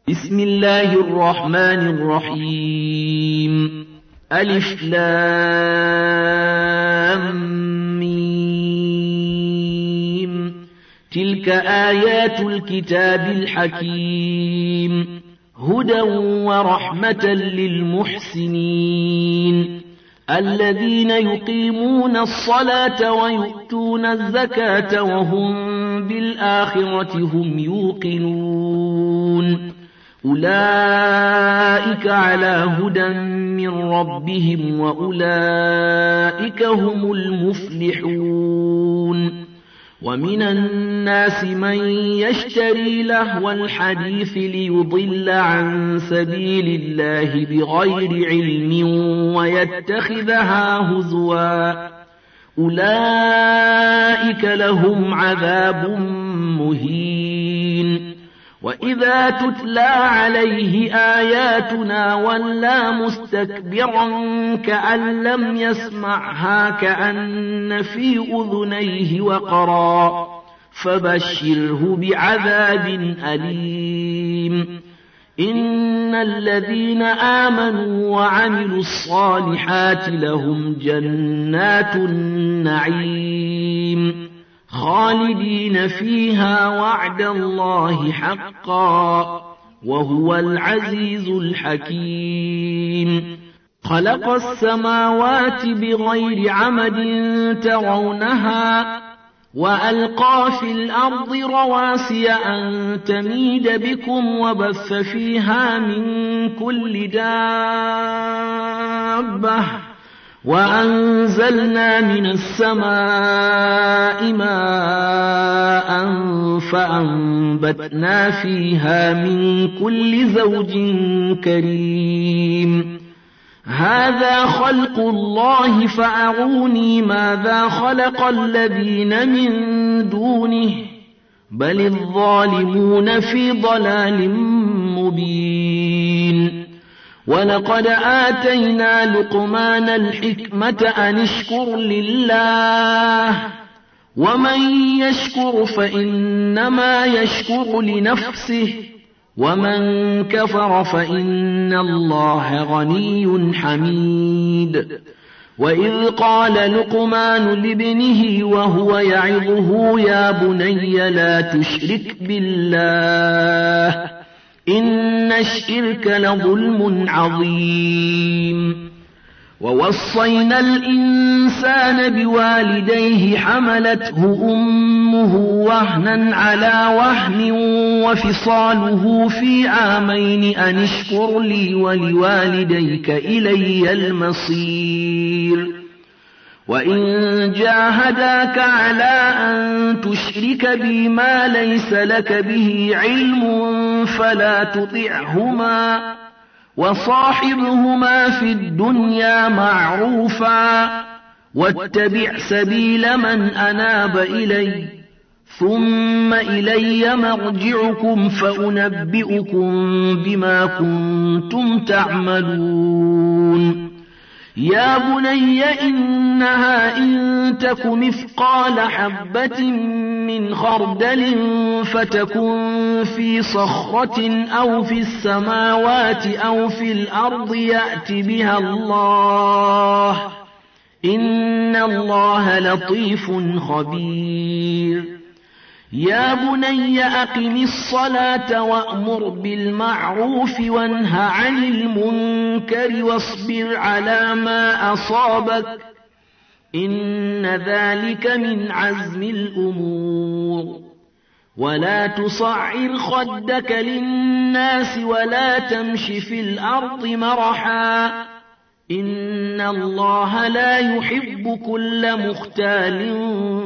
بسم الله الرحمن الرحيم. ألف لام ميم. تلك آيات الكتاب الحكيم، هدى ورحمة للمحسنين الذين يقيمون الصلاة ويؤتون الزكاة وهم بالآخرة هم يوقنون. أولئك على هدى من ربهم وأولئك هم المفلحون. ومن الناس من يشتري لهو الحديث ليضل عن سبيل الله بغير علم ويتخذها هزوا، أولئك لهم عذاب مهين. وإذا تتلى عليه آياتنا ولى مستكبرا كأن لم يسمعها كأن في أذنيه وقرا، فبشره بعذاب أليم. إن الذين آمنوا وعملوا الصالحات لهم جنات النعيم خالدين فيها وعد الله حقا وهو العزيز الحكيم. خلق السماوات بغير عمد ترونها وألقى في الأرض رواسي أن تميد بكم وبث فيها من كل دابة وأنزلنا من السماء ماء فأنبتنا فيها من كل زوج كريم. هذا خلق الله فأروني ماذا خلق الذين من دونه بل الظالمون في ضلال مبين. ولقد آتينا لقمان الحكمة أن اشكر لله ومن يشكر فإنما يشكر لنفسه ومن كفر فإن الله غني حميد. وإذ قال لقمان لابنه وهو يعظه يا بني لا تشرك بالله إن الشرك لظلم عظيم. ووصينا الإنسان بوالديه حملته أمه وهنا على وهن وفصاله في عامين أن اشكر لي ولوالديك إلي المصير. وإن جاهداك على أن تشرك بي ما ليس لك به علم فلا تطعهما وصاحبهما في الدنيا معروفا واتبع سبيل من أناب إلي ثم إلي مرجعكم فأنبئكم بما كنتم تعملون. يا بني إنها إن تك مثقال حبة من خردل فتكن في صخرة أو في السماوات أو في الأرض يأت بها الله إن الله لطيف خبير. يا بني أقم الصلاة وأمر بالمعروف وانه عن المنكر واصبر على ما أصابك إن ذلك من عزم الأمور. ولا تصعر خدك للناس ولا تمش في الأرض مرحا إن الله لا يحب كل مختال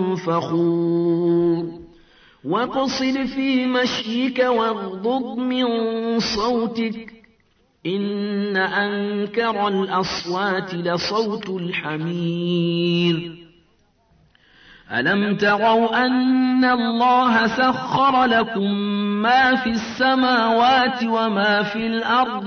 فخور. واقصد في مشيك واغضض من صوتك إن أنكر الأصوات لصوت الحمير. ألم تروا أن الله سخر لكم ما في السماوات وما في الأرض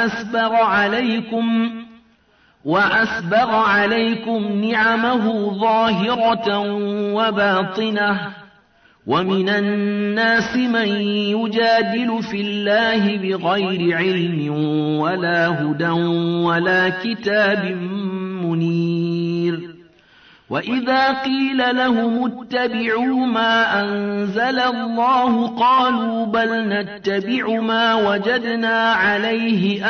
وأسبغ عليكم نعمه ظاهرة وباطنة ومن الناس من يجادل في الله بغير علم ولا هدى ولا كتاب منير وإذا قيل لهم اتبعوا ما أنزل الله قالوا بل نتبع ما وجدنا عليه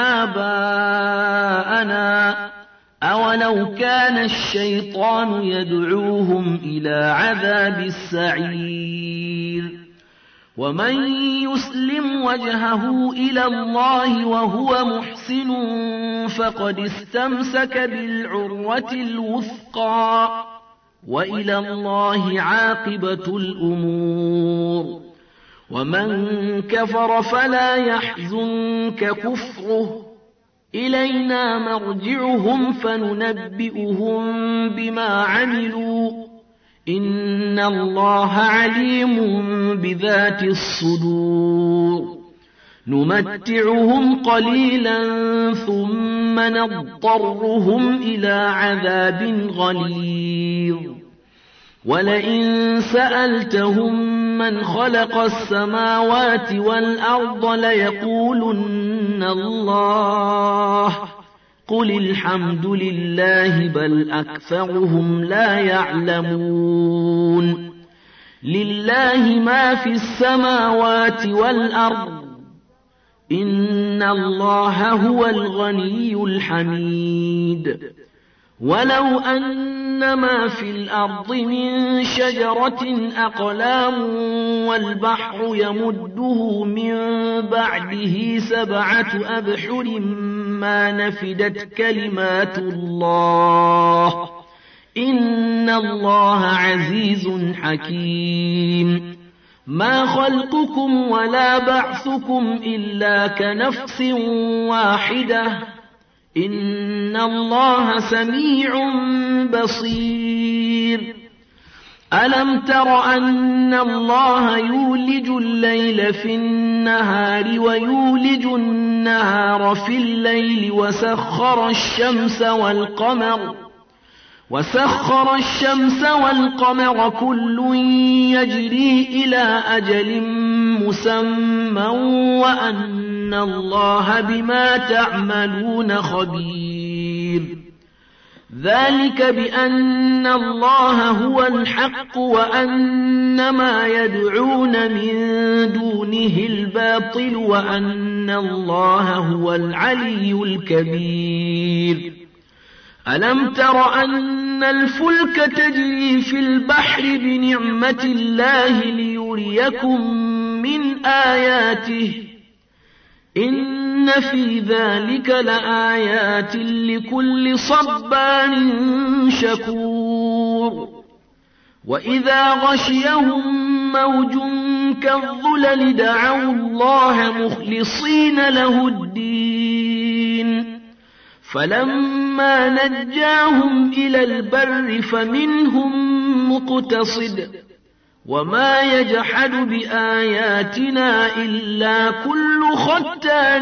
آباءنا أولو كان الشيطان يدعوهم إلى عذاب السعير ومن يسلم وجهه إلى الله وهو محسن فقد استمسك بالعروة الوثقى وإلى الله عاقبة الأمور ومن كفر فلا يحزنك كفره إلينا مرجعهم فننبئهم بما عملوا إن الله عليم بذات الصدور نمتعهم قليلا ثم نضطرهم إلى عذاب غليظ ولئن سألتهم من خلق السماوات والأرض ليقولن الله قل الحمد لله بل أكثرهم لا يعلمون لله ما في السماوات والأرض إن الله هو الغني الحميد ولو أن ما في الأرض من شجرة أقلام والبحر يمده من بعده 7 أبحر ما نفدت كلمات الله إن الله عزيز حكيم ما خلقكم ولا بعثكم إلا كنفس واحدة إن الله سميع بصير ألم تر أن الله يولج الليل في النهار ويولج النهار في الليل وسخر الشمس والقمر كل يجري إلى أجل مسمى وأن الله بما تعملون خبير ذلك بأن الله هو الحق وأن ما يدعون من دونه الباطل وأن الله هو العلي الكبير ألم تر أن الفلك تجري في البحر بنعمة الله ليريكم من آياته إن في ذلك لآيات لكل صبار شكور وإذا غشيهم موج كالظلل دعوا الله مخلصين له الدين فلما نجاهم إلى البر فمنهم مقتصد وما يجحد بآياتنا إلا كل ختار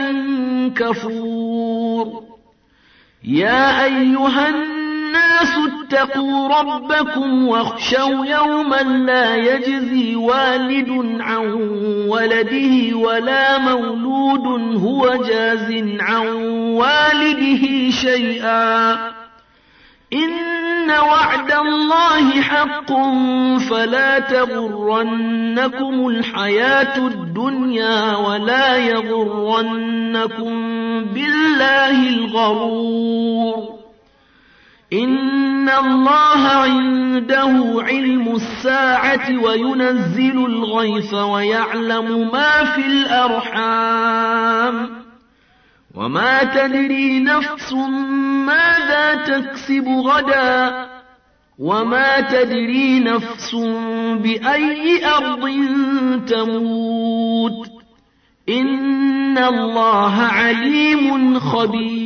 كفور يا أيها الناس اتقوا ربكم واخشوا يوما لا يجزي والد عن ولده ولا مولود هو جاز عن والده شيئا إن وعد الله حق فلا تغرنكم الحياة الدنيا ولا يغرنكم بالله الغرور إن الله عنده علم الساعة وينزل الغيث ويعلم ما في الأرحام وما تدري نفس ماذا تكسب غدا وما تدري نفس بأي أرض تموت إن الله عليم خبير